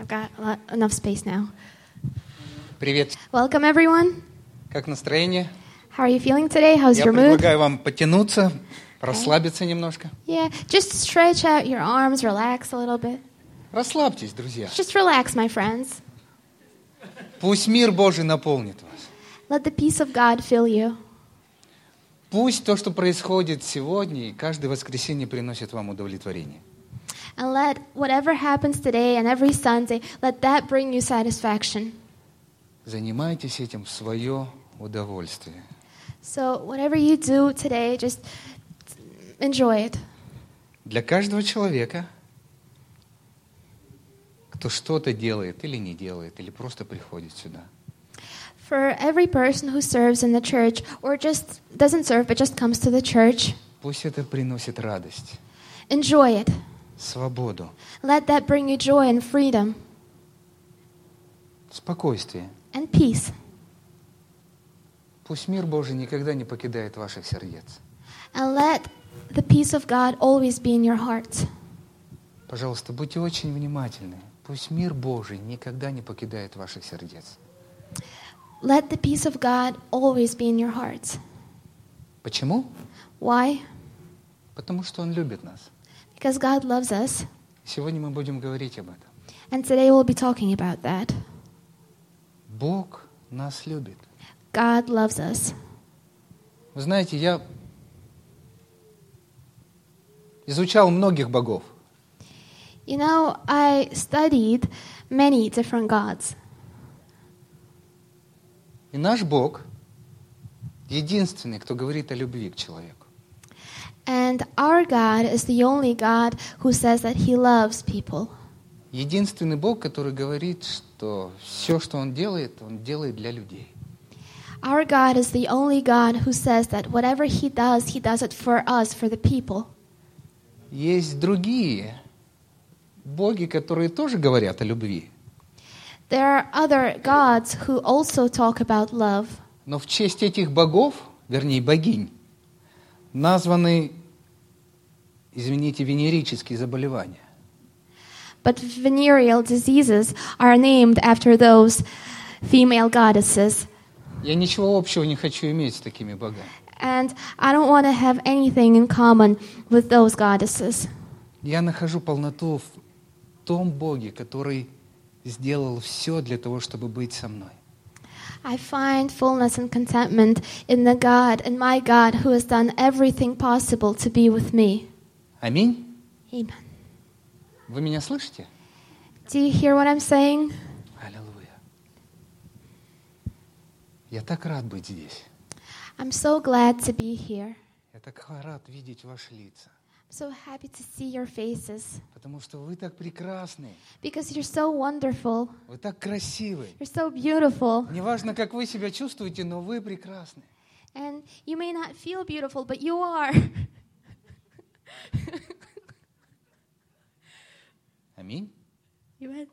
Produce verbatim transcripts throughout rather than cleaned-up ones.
got a lot, enough space now. Привет. Welcome, everyone. Как настроение? How are you feeling today? How's Я your mood? предлагаю вам потянуться, расслабиться немножко. Yeah, just stretch out your arms, relax a little bit. Расслабьтесь, друзья. Just relax, my friends. Пусть мир Божий наполнит вас. Let the peace of God fill you. Пусть то, что происходит сегодня и каждое воскресенье, приносит вам удовлетворение. And let whatever happens today and every Sunday, let that bring you satisfaction. Занимайтесь этим в свое удовольствие. So whatever you do today, just enjoy it. Для каждого человека, кто что-то делает или не делает, или просто приходит сюда, For every person who serves in the church, or just doesn't serve but just comes to the church, пусть это приносит радость, enjoy it. свободу, Let that bring you joy and freedom спокойствие. and peace. Пусть мир Божий никогда не покидает ваших сердец. And let the peace of God always be in your hearts. Пожалуйста, будьте очень внимательны. Пусть мир Божий никогда не покидает ваших сердец. Let the peace of God always be in your hearts. Почему? Why? Потому что Он любит нас. Because God loves us. Сегодня мы будем говорить об этом. And today we'll be talking about that. Бог нас любит. God loves us. Вы знаете, я изучал многих богов. You know, I studied many different gods. И наш Бог единственный, кто говорит о любви к человеку. And our God is the only God who says that He loves people. Единственный Бог, который говорит, что все, что Он делает, Он делает для людей. Our God is the only God who says that whatever He does, He does it for us, for the people. Есть другие боги, которые тоже говорят о любви. There are other gods who also talk about love. Но в честь этих богов, вернее богинь, названы, извините, венерические заболевания. But venereal diseases are named after those female goddesses. Я ничего общего не хочу иметь с такими богами. And I don't want to have anything in common with those goddesses. Я нахожу полноту в том Боге, который сделал все для того, чтобы быть со мной. I find fullness and contentment in the God, in my God, who has done everything possible to be with me. Аминь. Amen. Вы меня слышите? Do you hear what I'm saying? Аллилуйя. Я так рад быть здесь. I'm so glad to be here. Я так рад видеть ваши лица. I'm so happy to see your faces. Потому что вы так прекрасны. Because you're so wonderful. Вы так красивы. You're so beautiful. Неважно, как вы себя чувствуете, но вы прекрасны. And you may not feel beautiful, but you are. Аминь. You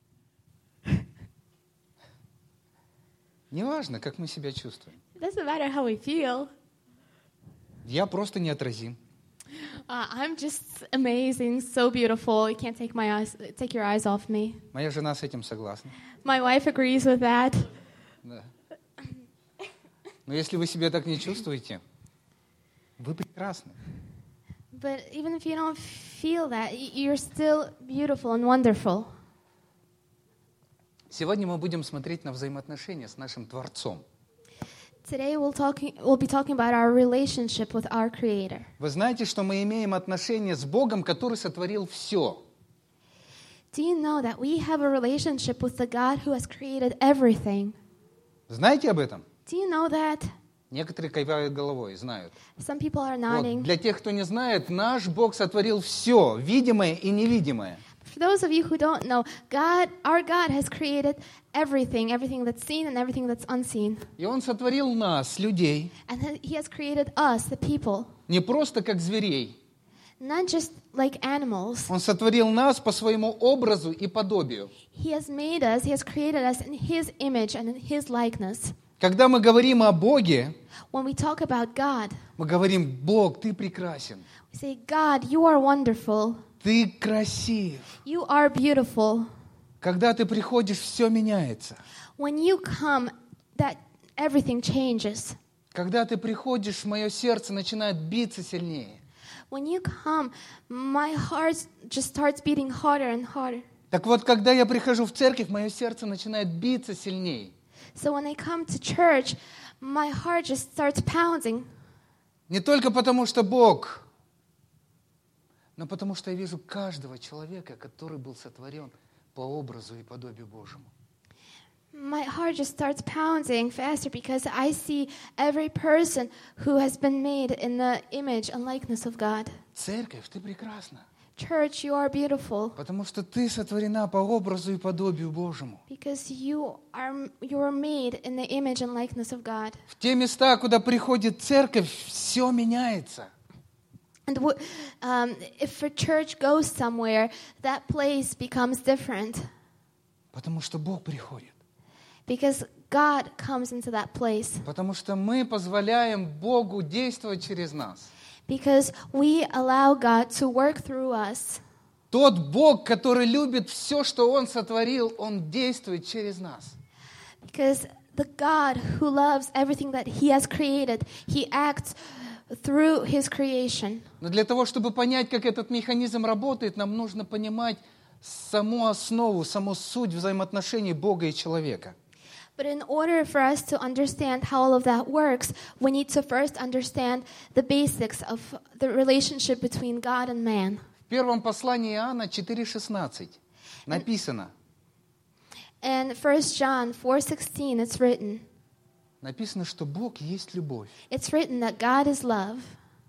Неважно, как мы себя чувствуем. It doesn't matter how we feel. Я просто неотразим. Uh, I'm just amazing, so beautiful. You can't take my eyes, take your eyes off me. Моя жена с этим согласна. My wife agrees with that. Да. Но если вы себя так не чувствуете, вы прекрасны. But even if you don't feel that, y- you're still beautiful and wonderful. Сегодня мы будем смотреть на взаимоотношения с нашим Творцом. Today we'll, talking, we'll be talking about our relationship with our Creator. Вы знаете, что мы имеем отношения с Богом, который сотворил все. Do you know that we have a relationship with the God who has created everything? Знаете об этом? Do you know that? Некоторые кивают головой, знают. Some people are Вот. nodding. Для тех, кто не знает, наш Бог сотворил все, видимое и невидимое. For those of you who don't know, God, our God has created everything, everything that's seen and everything that's unseen. И Он сотворил нас, людей, And He has created us, the people, не просто как зверей. not just like animals. Он сотворил нас по своему образу и подобию. He has made us, He has created us in His image and in His likeness. Когда мы говорим о Боге, When we talk about God, мы говорим: Бог, Ты прекрасен, we say, God, you are wonderful. Ты красив. You are beautiful. Когда ты приходишь, все меняется. When you come, that everything changes. Когда ты приходишь, мое сердце начинает биться сильнее. When you come, my heart just starts beating harder and harder. Так вот, когда я прихожу в церковь, мое сердце начинает биться сильнее. So when I come to church, my heart just starts pounding. Не только потому, что Бог, но потому, что я вижу каждого человека, который был сотворен по образу и подобию Божьему. My heart just starts pounding faster because I see every person who has been made in the image and likeness of God. Церковь, ты прекрасна. Church, you are beautiful Потому что ты сотворена по образу и подобию Божьему. because you are you are made in the image and likeness of God. В те места, куда приходит церковь, все меняется. And w- um, if a church goes somewhere, that place becomes different Потому что Бог приходит. because God comes into that place. Потому что мы позволяем Богу действовать через нас. Because we allow God to work through us. Тот Бог, который любит все, что Он сотворил, Он действует через нас. Because the God who loves everything that He has created, He acts through His creation. Но для того, чтобы понять, как этот механизм работает, нам нужно понимать саму основу, саму суть взаимоотношений Бога и человека. But in order for us to understand how all of that works, we need to first understand the basics of the relationship between God and man. В первом послании Иоанна четыре шестнадцать написано, And First John four sixteen, it's written, написано, что Бог есть любовь. it's written that God is love.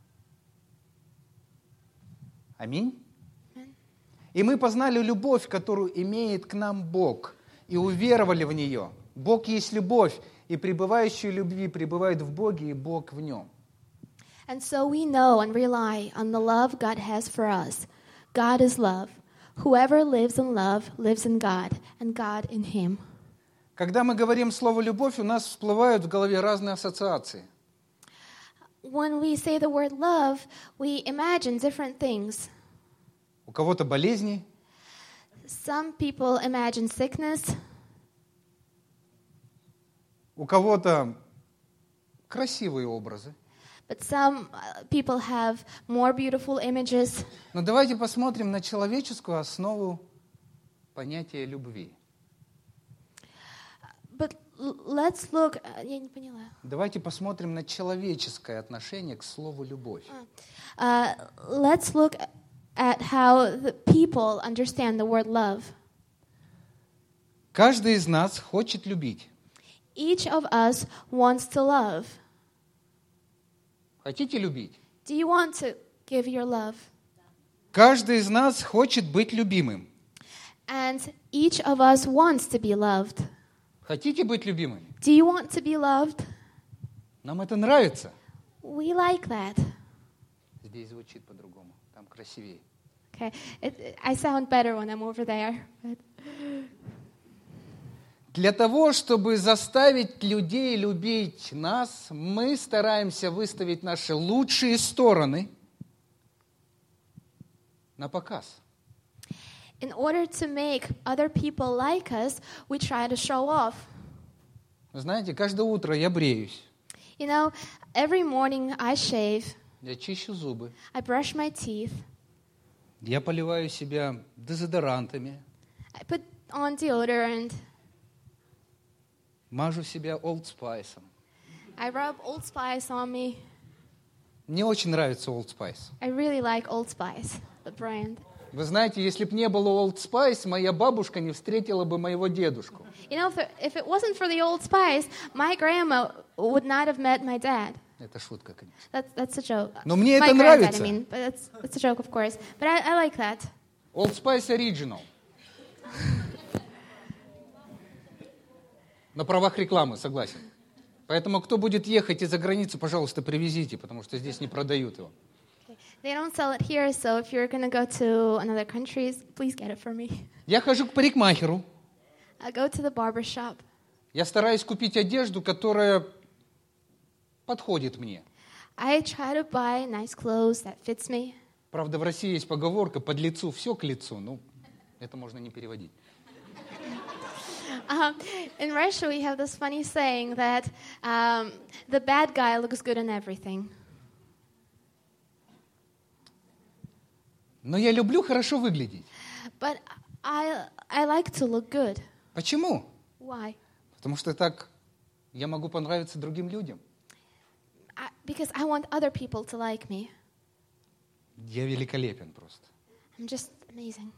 Аминь. И мы познали любовь, которую имеет к нам Бог, и уверовали в нее. Бог есть любовь, и пребывающий в любви пребывает в Боге, и Бог в нем. And so we know and rely on the love God has for us. God is love. Whoever lives in love lives in God, and God in Him. Когда мы говорим слово «любовь», у нас всплывают в голове разные ассоциации. When we say the word love, we imagine different things. У кого-то болезни, Some people imagine sickness. у кого-то красивые образы. But some uh, people have more beautiful images. Но давайте посмотрим на человеческую основу понятия любви. But l- let's look. Uh, я не поняла. Давайте посмотрим на человеческое отношение к слову «любовь». Uh, let's look at how the people understand the word love. Каждый из нас хочет любить. Each of us wants to love. Хотите любить? Do you want to give your love? Каждый из нас хочет быть любимым. And each of us wants to be loved. Хотите быть любимыми? Do you want to be loved? Нам это нравится. We like that. Здесь звучит по-другому, там красивее. Okay, it, it- I sound better when I'm over there. But Для того, чтобы заставить людей любить нас, мы стараемся выставить наши лучшие стороны на показ. in order to make other people like us, we try to show off. Вы знаете, каждое утро я бреюсь, You know, every morning I shave, я чищу зубы, I brush my teeth, я поливаю себя дезодорантами, I put on deodorant, мажу себя Old Spice. I rub Old Spice on me. Мне очень нравится Old Spice. I really like Old Spice, the brand. Вы знаете, если бы не было Old Spice, моя бабушка не встретила бы моего дедушку. You know, if it, if it wasn't for the Old Spice, my grandma would not have met my dad. Это шутка, конечно. That's that's a joke. Но мне my это granddad, нравится. I mean, but that's that's a joke, of course. But I, I like that. Old Spice Original. На правах рекламы, согласен. Поэтому, кто будет ехать из-за границы, пожалуйста, привезите, потому что здесь не продают его. They don't sell it here, so if you're gonna go to another country, please get it for me. Я хожу к парикмахеру. I go to the barber shop. Я стараюсь купить одежду, которая подходит мне. I try to buy nice clothes that fits me. Правда, в России есть поговорка «под лицу все к лицу». Ну, это можно не переводить. Um, in Russia, we have this funny saying that um, the bad guy looks good in everything. Но я люблю хорошо выглядеть. But I, I like to look good. Почему? Why? Потому что так я могу понравиться другим людям. I, because I want other people to like me. Я великолепен просто. I'm just amazing.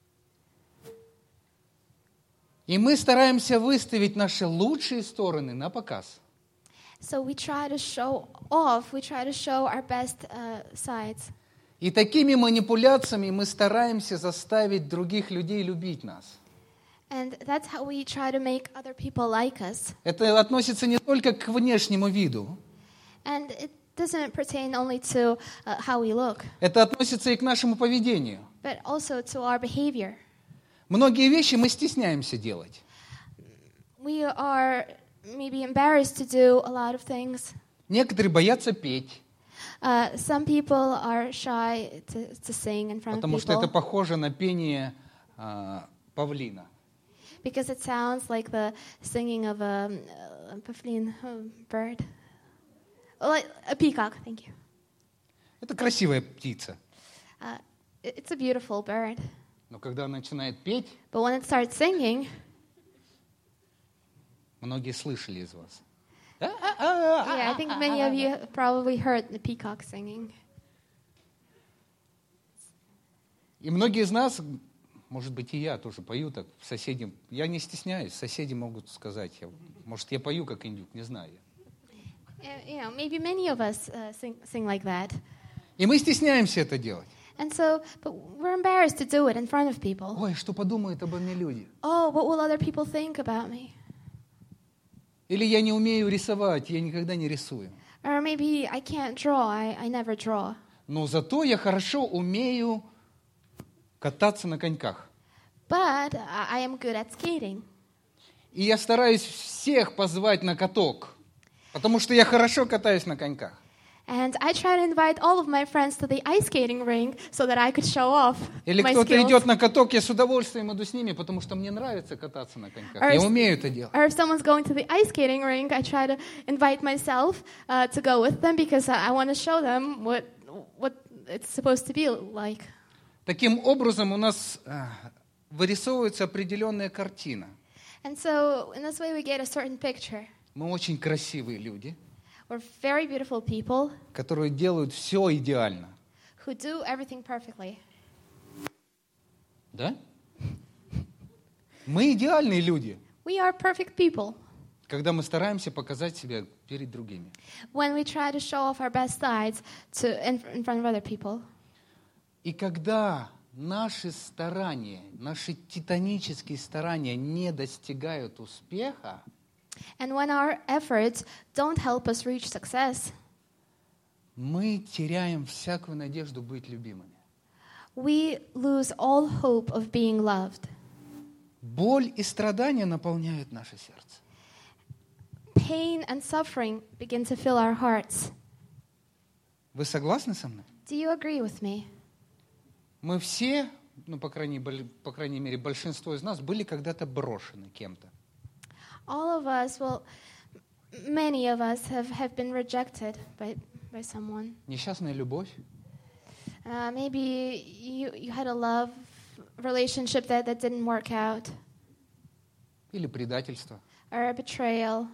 И мы стараемся выставить наши лучшие стороны на показ. So we try to show off, we try to show our best uh, sides. И такими манипуляциями мы стараемся заставить других людей любить нас. And that's how we try to make other people like us. Это относится не только к внешнему виду. And it doesn't pertain only to uh, how we look, Это относится и к нашему поведению. but also to our behavior. Многие вещи мы стесняемся делать. We are maybe embarrassed to do a lot of things. Некоторые боятся петь, Uh, some people are shy to, to sing in front потому of что это people похоже на пение а, павлина. because it sounds like the singing of a, a pavlin, a bird. Like a peacock, thank you. Это красивая птица. Uh, it- it's a beautiful bird. Но когда она начинает петь, But when it starts singing, многие слышали из вас. yeah, I think many of you have probably heard the peacock singing. И многие из нас, может быть, и я тоже пою так соседям. Я не стесняюсь, соседи могут сказать. Я, может, я пою как индюк, не знаю. Uh, You know, maybe many of us uh, sing, sing like that. И мы стесняемся это делать. And so, but we're embarrassed to do it in front of people. Ой, что подумают обо мне люди? Oh, what will other people think about me? Или я не умею рисовать, я никогда не рисую. Or maybe I can't draw, I, I never draw. Но зато я хорошо умею кататься на коньках. But I I am good at skating. И я стараюсь всех позвать на каток, потому что я хорошо катаюсь на коньках. And I try to invite all of my friends to the ice skating rink so that I could show off Или my кто-то skills. идет на каток, я с удовольствием иду с ними, потому что мне нравится кататься на коньках. Or Я if- умею это делать. Or if someone's going to the ice skating rink, I try to invite myself uh, to go with them because I, I want to show them what what it's supposed to be like. Таким образом у нас а, вырисовывается определенная картина. And so in this way we get a certain picture. Мы очень красивые люди, We're very beautiful people которые делают все идеально. who do everything perfectly. Да? Мы идеальные люди, We are perfect people когда мы стараемся показать себя перед другими. when we try to show off our best sides to in, in front of other people. И когда наши старания, наши титанические старания не достигают успеха, And when our efforts don't help us reach success, мы теряем всякую надежду быть любимыми. we lose all hope of being loved. Боль и страдания наполняют наше сердце. Pain and suffering begin to fill our hearts. Вы согласны со мной? Do you agree with me? Мы все, ну, по крайней, бол- по крайней мере, большинство из нас были когда-то брошены кем-то. All of us, well, many of us have, have been rejected by, by someone. Несчастная любовь, Uh, maybe you, you had a love relationship that, that didn't work out, или предательство. or a betrayal.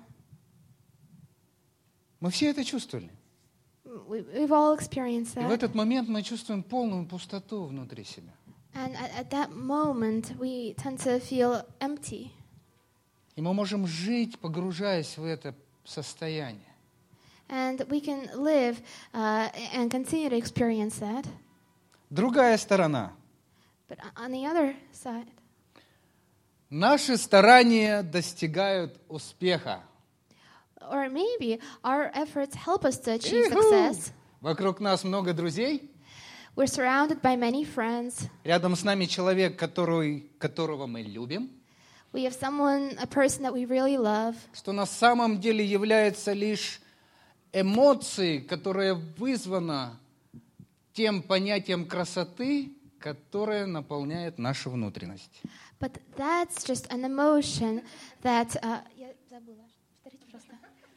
Мы все это чувствовали. We, we've all experienced И в that. этот момент мы чувствуем полную пустоту внутри себя. And at, at that moment, we tend to feel empty. И мы можем жить, погружаясь в это состояние. And we can live uh, and continue to experience that. Другая сторона. But on the other side, Наши старания достигают успеха. or maybe our efforts help us to achieve Иху! success. Вокруг нас много друзей. We're surrounded by many friends. Рядом с нами человек, который, которого мы любим. We have someone, a person that we really love, Что на самом деле является лишь эмоцией, которая вызвана тем понятием красоты, которая наполняет нашу внутренность. But that's just an emotion that... Uh, я забыла. Повторите, пожалуйста.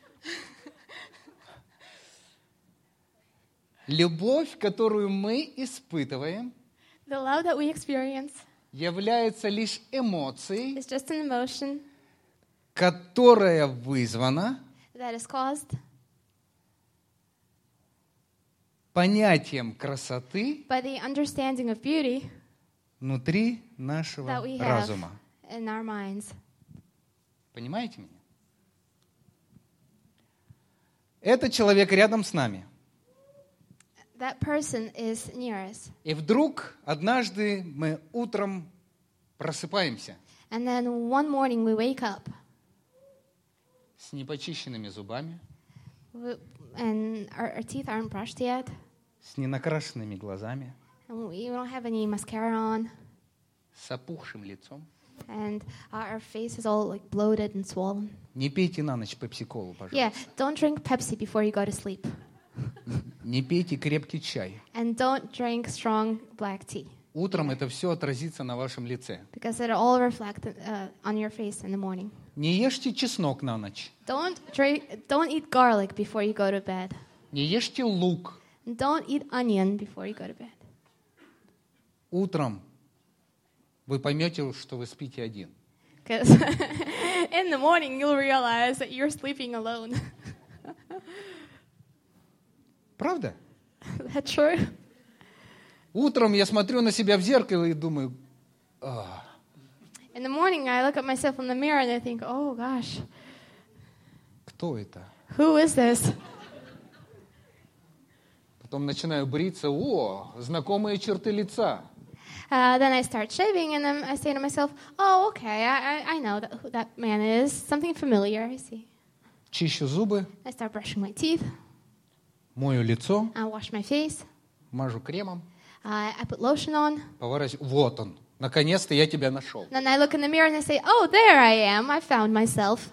Любовь, которую мы испытываем, The love that we experience является лишь эмоцией, is just an emotion которая вызвана that is caused понятием красоты by the understanding of beauty внутри нашего that we have разума. in our minds. Понимаете меня? Это человек рядом с нами. That person is near us. И вдруг однажды мы утром просыпаемся And then one morning we wake up с непочищенными зубами, w- and our, our teeth aren't brushed yet. с ненакрашенными глазами, And we don't have any mascara on. с опухшим лицом. And our, our face is all like bloated and swollen. Не пейте на ночь пепси-колу, пожалуйста. Yeah, don't drink Pepsi before you go to sleep. Не пейте крепкий чай. And don't drink strong black tea. Утром это все отразится на вашем лице. Because it'll all reflect uh, on your face in the morning. Не ешьте чеснок на ночь. Don't drink, don't eat garlic before you go to bed. Не ешьте лук. And don't eat onion before you go to bed. Утром вы поймете, что вы спите один. Because in the morning you'll realize that you're sleeping alone. Правда? That's true. Утром я смотрю на себя в зеркало и думаю, «А, In the morning I look at myself in the mirror and I think, oh gosh, кто это? who is this? Потом начинаю бриться, о, знакомые черты лица. Uh, then I start shaving and then I say to myself, oh, okay, I, I, I know that, who that man is. Something familiar, I see. Чищу зубы, I start brushing my teeth. мою лицо, I wash my face. мажу кремом, Uh, I put lotion on. поворачиваю. Вот он, наконец-то я тебя нашел. Then I look in the mirror and I say, oh, there I am. I found myself.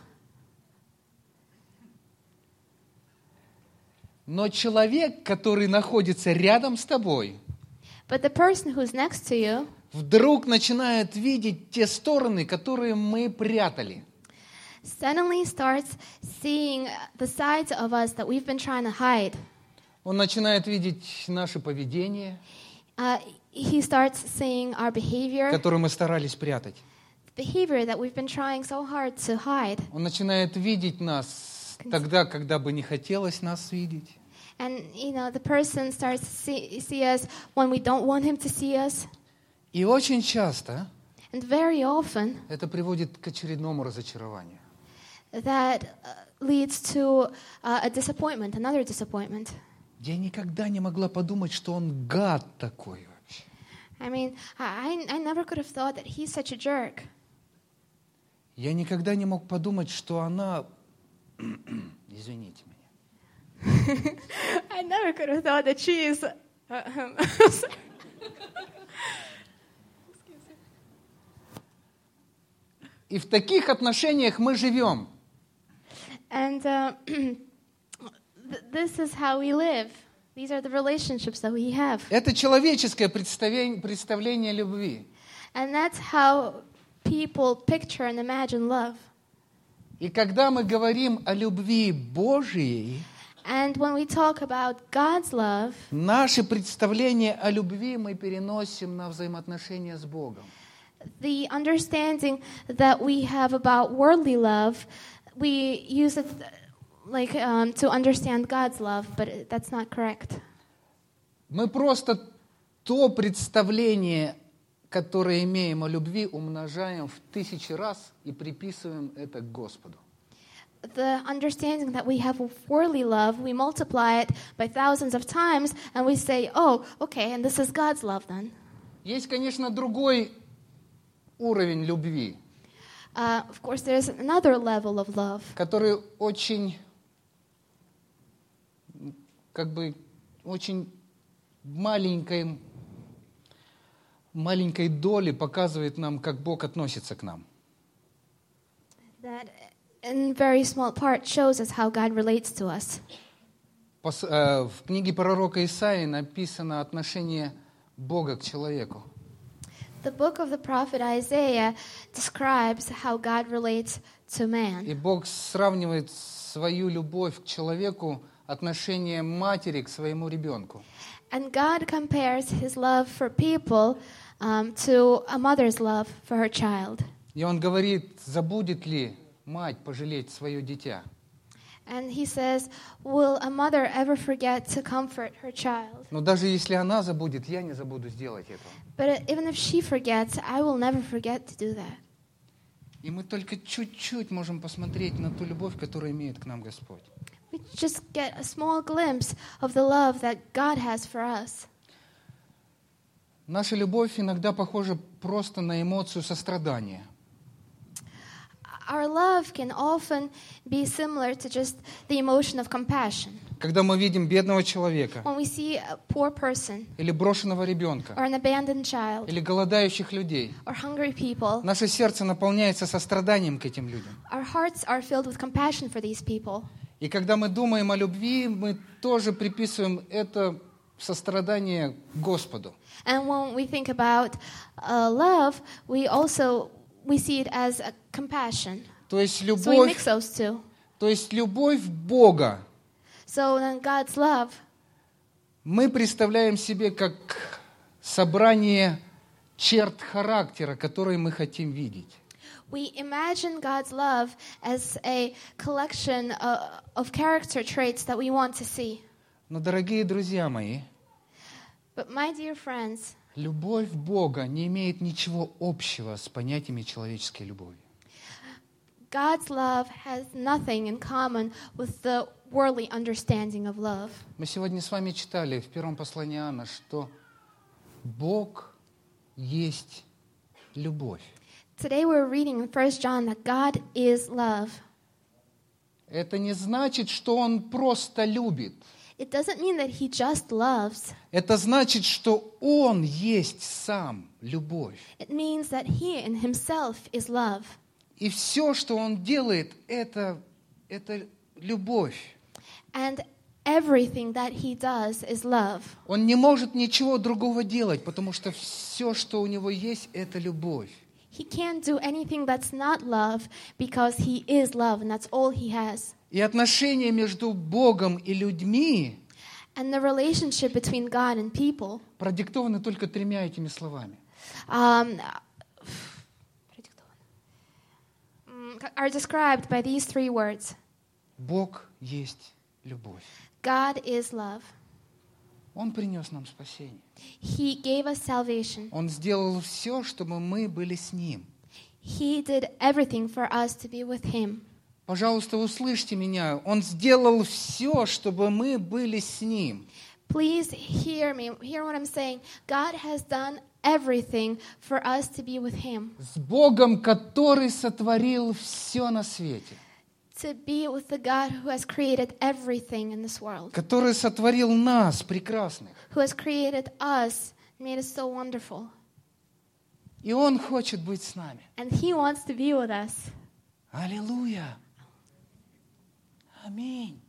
Но человек, который находится рядом с тобой, But the person who's next to you вдруг начинает видеть те стороны, которые мы прятали. suddenly starts seeing the sides of us that we've been trying to hide. Он начинает видеть наше поведение, Uh, he starts seeing our behavior, которое мы старались прятать. behavior that we've been trying so hard to hide. Он начинает видеть нас тогда, когда бы не хотелось нас видеть. And, you know, the person starts to see, see us when we don't want him to see us. И очень часто And very often, это приводит к очередному разочарованию. that uh, leads to uh, a disappointment, another disappointment. Я никогда не могла подумать, что он гад такой вообще. I mean, I, I never could have thought that he's such a jerk. Я никогда не мог подумать, что она... Извините меня. I never could have thought that she's... И в таких отношениях мы живем. And uh, this is how we live. These are the relationships that we have. Это человеческое представление, представление любви. And that's how people picture and imagine love. И когда мы говорим о любви Божией, And when we talk about God's love, наше представление о любви мы переносим на взаимоотношения с Богом. the understanding that we have about worldly love, we use it like um, to understand God's love, but that's not correct. Мы просто то представление, которое имеем о любви, умножаем в тысячи раз и приписываем это к Господу. The understanding that we have of worldly love, we multiply it by thousands of times, and we say, oh, okay, and this is God's love then. Есть, конечно, другой уровень любви, Uh, of course, there's another level of love, который очень, как бы, очень маленькой, маленькой доли показывает нам, как Бог относится к нам. that in very small part shows us how God relates to us. Пос- э, В книге пророка Исаии написано отношение Бога к человеку. The book of the prophet Isaiah describes how God relates to man. И Бог сравнивает свою любовь к человеку отношением матери к своему ребенку. And God compares his love for people um, to a mother's love for her child. И Он говорит, забудет ли мать пожалеть свое дитя? And he says, will a mother ever forget to comfort her child? Но даже если она забудет, я не забуду сделать этого. But even if she forgets, I will never forget to do that. И мы только чуть-чуть можем посмотреть на ту любовь, которую имеет к нам Господь. We just get a small glimpse of the love that God has for us. Наша любовь иногда похожа просто на эмоцию сострадания. Our love can often be similar to just the emotion of compassion. Когда мы видим бедного человека, When we see a poor person, или брошенного ребенка, or an abandoned child, или голодающих людей, or hungry people, наше сердце наполняется состраданием к этим людям. our hearts are filled with compassion for these people. И когда мы думаем о любви, мы тоже приписываем это сострадание Господу. And when we think about uh, love, we also we see it as a compassion. То есть So we любовь, mix those two. то есть любовь Бога So then God's love, мы представляем себе как собрание черт характера, которые мы хотим видеть. we imagine God's love as a collection uh, of character traits that we want to see. Но, дорогие друзья мои, But my dear friends, любовь Бога не имеет ничего общего с понятиями человеческой любови. God's love has nothing in common with the worldly understanding of love. Мы сегодня с вами читали в первом послании Иоанна, что Бог есть любовь. Today we're reading in First John that God is love. Это не значит, что Он просто любит. It doesn't mean that he just loves. Это значит, что Он есть сам любовь. It means that he in himself is love. И все, что Он делает, это, это любовь. And everything that he does is love. Он не может ничего другого делать, потому что все, что у Него есть, это любовь. He can't do anything that's not love because he is love and that's all he has. И отношения между Богом и людьми And the relationship between God and people продиктованы только тремя этими словами. um, are described by these three words. Бог есть любовь. God is love. Он принес нам спасение. He gave us salvation. Он сделал все, чтобы мы были с Ним. He did everything for us to be with him. Пожалуйста, услышьте меня. Он сделал все, чтобы мы были с Ним. Please hear me. Hear what I'm saying. God has done everything for us to be with him. С Богом, который сотворил все на свете. To be with the God who has created everything in this world. Который сотворил нас, прекрасных. Who has created us, made us so wonderful. И Он хочет быть с нами. And he wants to be with us. Аллилуйя! Аминь!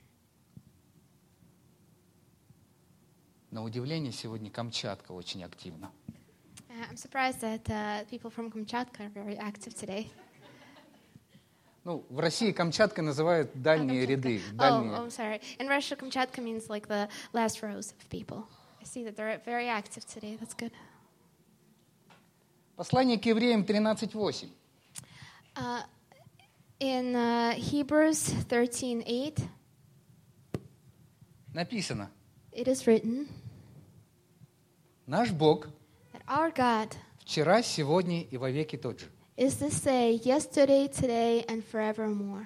На удивление, сегодня Камчатка очень активна. Uh, I'm surprised that uh, people from Kamchatka are very active today. Ну, в России Камчатка называют дальние Kamchatka. ряды. Oh, Дальние. oh, I'm sorry. In Russia, Kamchatka means like the last rows of people. I see that they're very active today. That's good. Послание к евреям тринадцать восемь. Uh, in uh, Hebrews thirteen eight, Написано: it is written наш Бог that our God вчера, сегодня и вовеки тот же. is the same yesterday, today, and forevermore.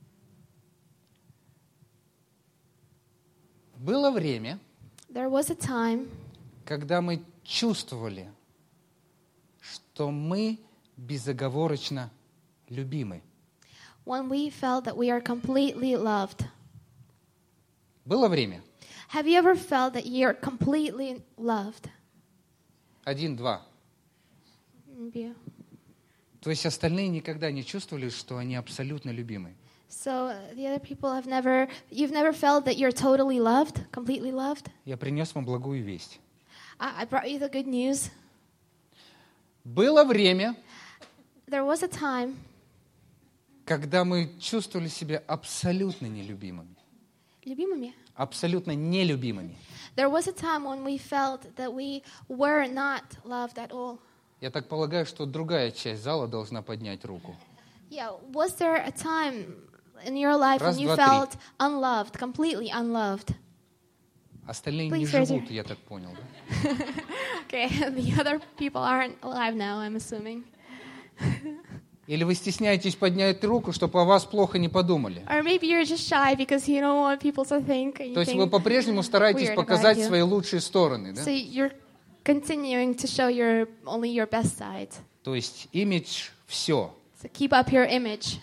Было время, There was a time когда мы чувствовали, что мы безоговорочно любимы. when we felt that we are completely loved. Было время. Have you ever felt that you're completely loved? Один, два. Maybe. То есть остальные никогда не чувствовали, что они абсолютно любимы. So uh, the other people have never, you've never felt that you're totally loved, completely loved? Я принес вам благую весть. I, I brought you the good news. Было время, There was a time когда мы чувствовали себя абсолютно нелюбимыми. любимыми. Абсолютно нелюбимыми. There was a time when we felt that we were not loved at all. Я так полагаю, что другая часть зала должна поднять руку. Yeah, was there a time in your life Раз, when you два, три. felt unloved, completely unloved? Остальные не Please raise живут, your- я так понял. Да? Okay, the other people aren't alive now, I'm assuming. Или вы стесняетесь поднять руку, чтобы о вас плохо не подумали. Or maybe you're just shy because you don't want people to think То есть вы anything. по-прежнему стараетесь weird показать about you. свои лучшие стороны. Да? So you're continuing to show your only your best side. То есть имидж – все. So keep up your image.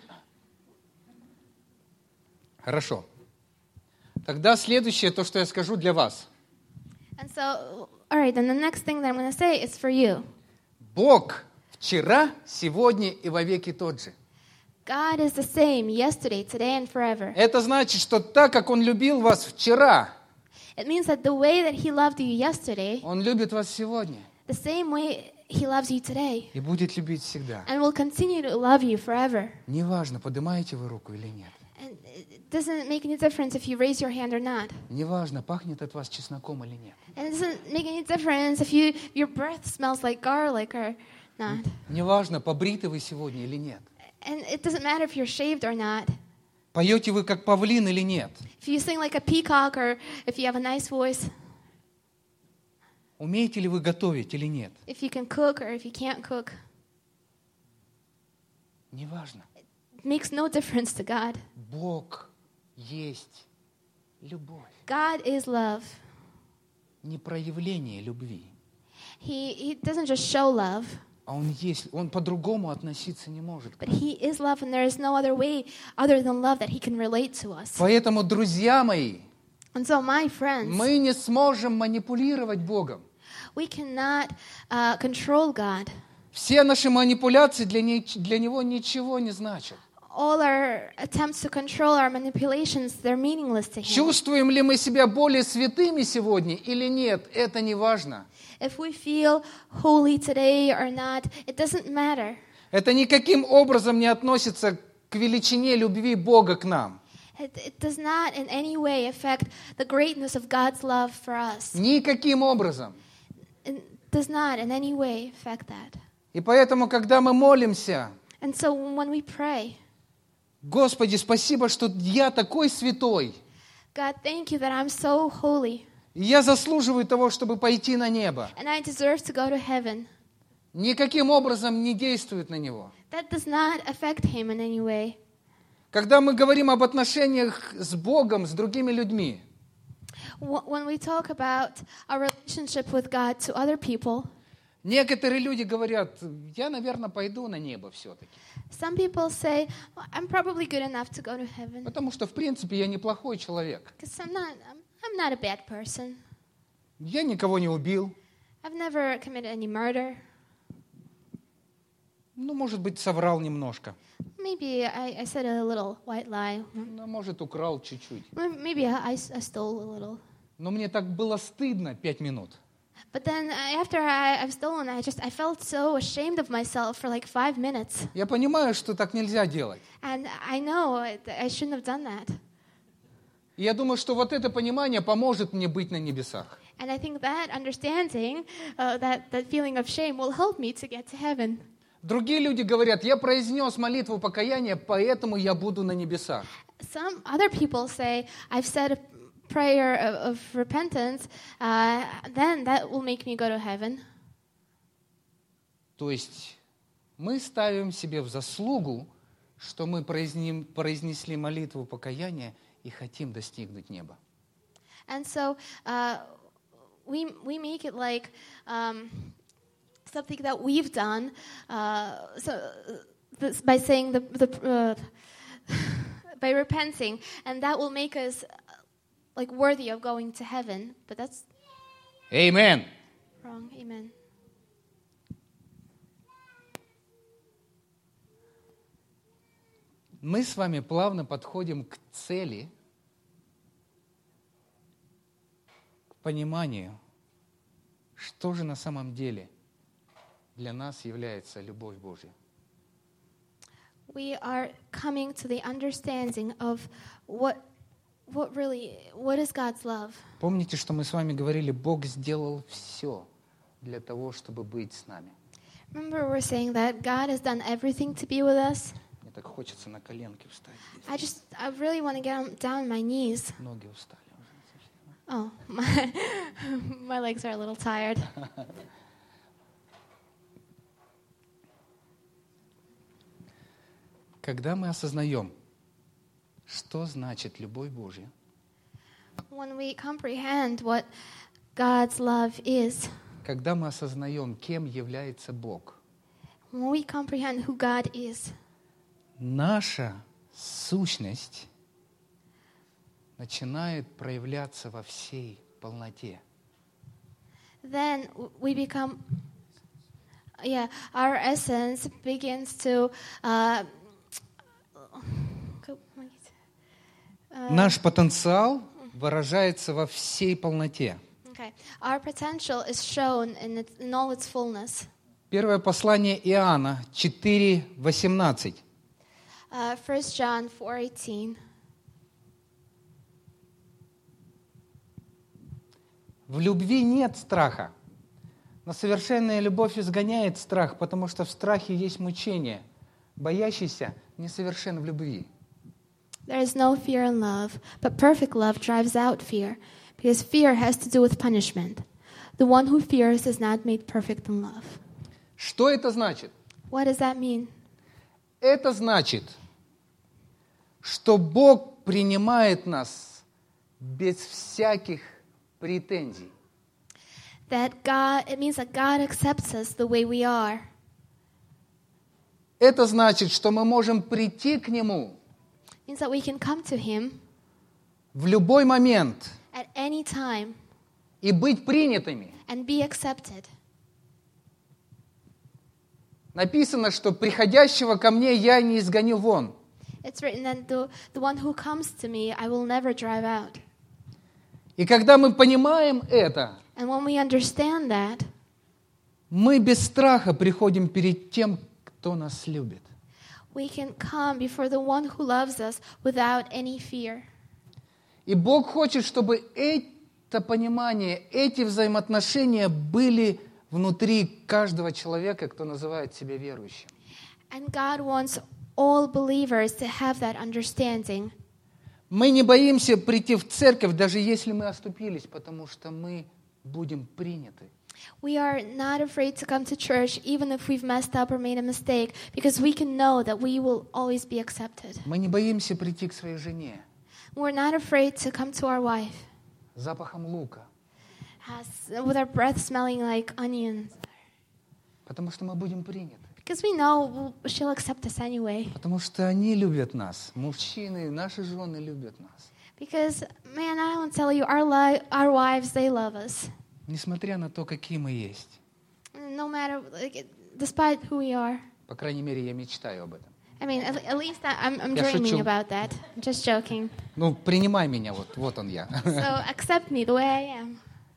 Хорошо. Тогда следующее, то, что я скажу для вас. And so, all right, then the next thing that I'm going to say is for you. Бог вчера, сегодня и вовеки тот же. God is the same yesterday, today, and forever. Это значит, что так, как Он любил вас вчера, It means that the way that He loved you yesterday, Он любит вас сегодня the same way He loves you today, и будет любить всегда. and will continue to love you forever. Неважно, поднимаете вы руку или нет. And it doesn't make any difference if you raise your hand or not. Неважно, пахнет от вас чесноком или нет. And it doesn't make any difference if you your breath smells like garlic or not. Неважно, побриты вы сегодня или нет. And it doesn't matter if you're shaved or not. Поете вы как павлин или нет. If you sing like a peacock or if you have a nice voice, Умеете ли вы готовить или нет. if you can cook or if you can't cook, Неважно. it makes no difference to God. Бог есть любовь. God is love. Не проявление любви. He, he doesn't just show love, А Он есть. Он по-другому относиться не может. but He is love, and there is no other way other than love that He can relate to us. Поэтому, друзья мои, And so, my friends, мы не сможем манипулировать Богом. we cannot uh, control God. Все наши манипуляции для, не- для Него ничего не значат. All our attempts to control our manipulations, they're meaningless to Him. Чувствуем ли мы себя более святыми сегодня или нет, это не важно. If we feel holy today or not, it doesn't matter. Это никаким образом не относится к величине любви Бога к нам. It, it does not in any way affect the greatness of God's love for us. Никаким образом. It does not in any way affect that. И поэтому, когда мы молимся, And so when we pray, Господи, спасибо, что я такой святой, God, thank you that I'm so holy и я заслуживаю того, чтобы пойти на небо, and I deserve to go to heaven. никаким образом не действует на Него. That does not affect Him in any way. Когда мы говорим об отношениях с Богом, с другими людьми, Wh- When we talk about our relationship with God to other people, некоторые люди говорят, я, наверное, пойду на небо все-таки. some people say, well, I'm probably good enough to go to heaven Потому что, в принципе, я неплохой человек. because I'm not, I'm, I'm not a bad person. Я никого не убил. I've never committed any murder. Ну, может быть, соврал немножко. Maybe I, I said a little white lie. Ну, может, украл чуть-чуть. Maybe I, I stole a little. Но мне так было стыдно пять минут. But then uh, after I, I've stolen, I just I felt so ashamed of myself for like five minutes. Я понимаю, что так нельзя делать. And I know I I shouldn't have done that. И я думаю, что вот это понимание поможет мне быть на небесах. And I think that understanding, uh, that, that feeling of shame will help me to get to heaven. Другие люди говорят, я произнес молитву покаяния, поэтому я буду на небесах. Some other people say, I've said a prayer of, of repentance, uh, then that will make me go to heaven. То есть мы ставим себе в заслугу, что мы произнем- произнесли молитву покаяния и хотим достигнуть неба. And so uh, we we make it like um, something that we've done. Uh, so uh, this, by saying the the uh, by repenting, and that will make us uh, like worthy of going to heaven. But that's Amen. wrong. Amen. Мы с вами плавно подходим к цели, к пониманию, Что же на самом деле для нас является любовь Божья? We are coming to the understanding of what, what really, what is God's love. Помните, что мы с вами говорили, Бог сделал все для того, чтобы быть с нами. Remember we're saying that God has done everything to be with us? Мне так хочется на коленки встать. I just, I really want to get on, down on my knees. Ноги устали уже. Oh, my, my legs are a little tired. Когда мы осознаем, что значит любовь Божья, When we comprehend what God's love is, когда мы осознаем, кем является Бог, when we comprehend who God is, наша сущность начинает проявляться во всей полноте. then we become, yeah, our essence begins to, uh, uh, Наш потенциал выражается во всей полноте. okay, our potential is shown in, its, in all its fullness. Первое послание Иоанна четыре восемнадцать. Uh, First John four eighteen. В любви нет страха, но совершенная любовь изгоняет страх, потому что в страхе есть мучение. Боящийся несовершен в любви. There is no fear in love, but perfect love drives out fear, because fear has to do with punishment. The one who fears is not made perfect in love. Что это значит? What does that mean? Это значит, что Бог принимает нас без всяких претензий. That God, it means that God accepts us the way we are. Это значит, что мы можем прийти к Нему It means that we can come to Him в любой момент at any time и быть принятыми. and be accepted. Написано, что приходящего ко мне я не изгоню вон. It's written that the, the one who comes to me, I will never drive out. И когда мы понимаем это, And when we understand that, мы без страха приходим перед тем, кто нас любит. we can come before the one who loves us without any fear. И Бог хочет, чтобы это понимание, эти взаимоотношения были внутри каждого человека, кто называет себя верующим. And God wants all believers to have that understanding. Мы не боимся прийти в церковь, даже если мы оступились, потому что мы будем приняты. We are not afraid to come to church even if we've messed up or made a mistake, because we can know that we will always be accepted. Мы не боимся прийти к своей жене We're not afraid to come to our wife с запахом лука, as, with our breath smelling like onions, потому что мы будем приняты. because we know she'll accept us anyway. Потому что они любят нас. Мужчины, наши жены любят нас. Because, man, I don't tell you, our, li- our wives, they love us. Несмотря на то, какие мы есть. No matter, like, despite who we are. По крайней мере, я мечтаю об этом. I mean, at, at least I, I'm, I'm Я dreaming шучу. about that. Just joking. Ну, принимай меня, вот, вот он я. So accept me the way I am.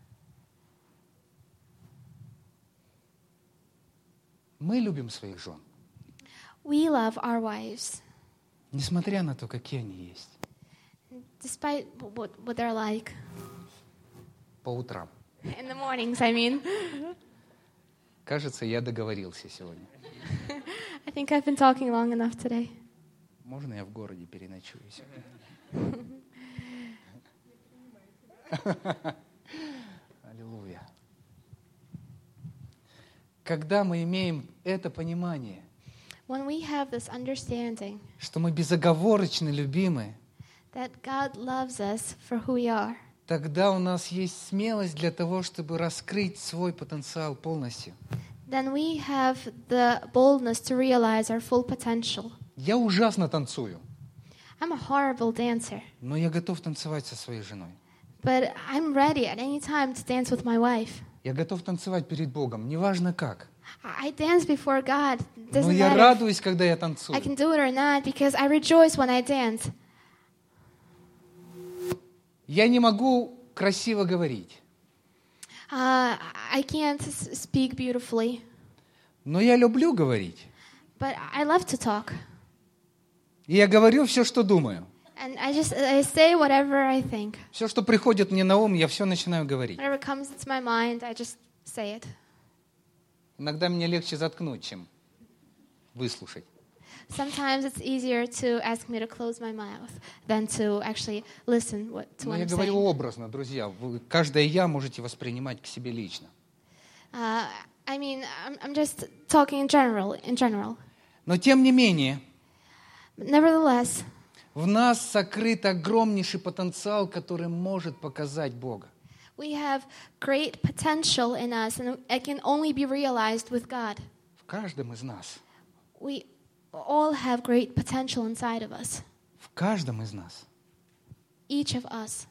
Мы любим своих жен, We love our wives, несмотря на то, какие они есть, despite what, what they're like. по утрам. In the mornings, I mean. Кажется, я договорился сегодня. I think I've been talking long enough today. Можно я в городе переночую сегодня? Аллилуйя. Когда мы имеем это понимание, When we have this understanding что мы безоговорочно любимы, that God loves us for who we are, тогда у нас есть смелость для того, чтобы раскрыть свой потенциал полностью. then we have the boldness to realize our full potential. Я ужасно танцую, I'm a horrible dancer, но я готов танцевать со своей женой. but I'm ready at any time to dance with my wife. Я готов танцевать перед Богом, неважно как. I dance before God. Но Doesn't я matter if радуюсь, когда я I танцую. can do it or not, because I rejoice when I dance. Я не могу красиво говорить, Uh, I can't s- speak beautifully, Но я люблю говорить. but I love to talk. И я говорю все, что думаю. And I just I say whatever I think. Все, что приходит мне на ум, я все начинаю говорить. Whatever comes into my mind, I just say it. Иногда мне легче заткнуть, чем выслушать. Sometimes it's easier to ask me to close my mouth than to actually listen what, to Но what я I'm говорю saying. образно, друзья. Вы, каждое «я» можете воспринимать к себе лично. Uh, I mean, I'm, I'm just talking in general. In general. Но тем не менее, But nevertheless, в нас сокрыт огромнейший потенциал, который может показать Бога. we have great potential in us, and it can only be realized with God. В каждом из нас. We all have great potential inside of us. В каждом из нас. Each of us.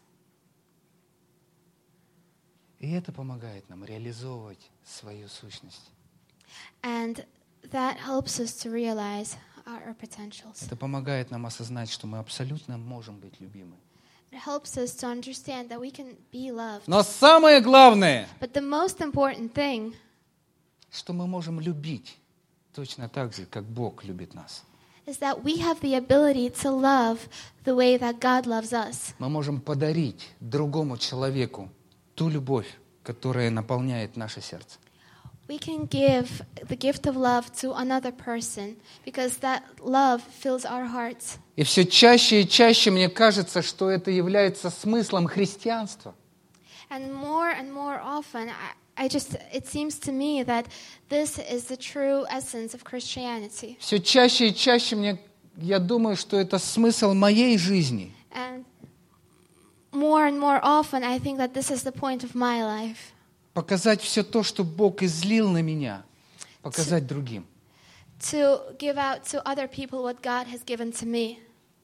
И это помогает нам реализовывать свою сущность. And that helps us to realize our, our potentials. Это помогает нам осознать, что мы абсолютно можем быть любимы. It helps us to understand that we can be loved. Но самое главное, But the most important thing что мы можем любить точно так же, как Бог любит нас. is that we have the ability to love the way that God loves us. Мы можем подарить другому человеку ту любовь, которая наполняет наше сердце. We can give the gift of love to another person because that love fills our hearts. И все чаще и чаще мне кажется, что это является смыслом христианства. And more and more often, I, I just, it seems to me that this is the true essence of Christianity. Все чаще и чаще мне, я думаю, что это смысл моей жизни. And more and more often, I think that this is the point of my life. Показать все то, что Бог излил на меня, показать другим. To give out to other people what God has given to me.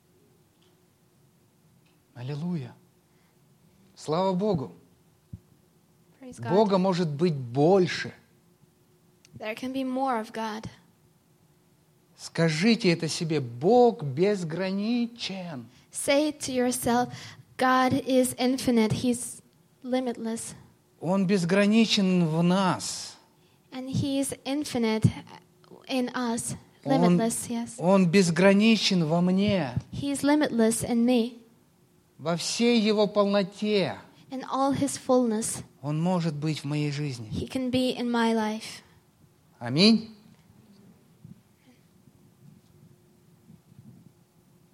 Аллилуйя. Слава Богу. Praise God. Бога может быть больше. There can be more of God. Скажите это себе. Бог безграничен. Say it to yourself, God is infinite. He's limitless. Он безграничен в нас. And He's infinite in us. Он, Limitless, yes. Он безграничен во мне. He's limitless in me. Во всей Его полноте. In all His fullness. Он может быть в моей жизни. He can be in my life. Аминь.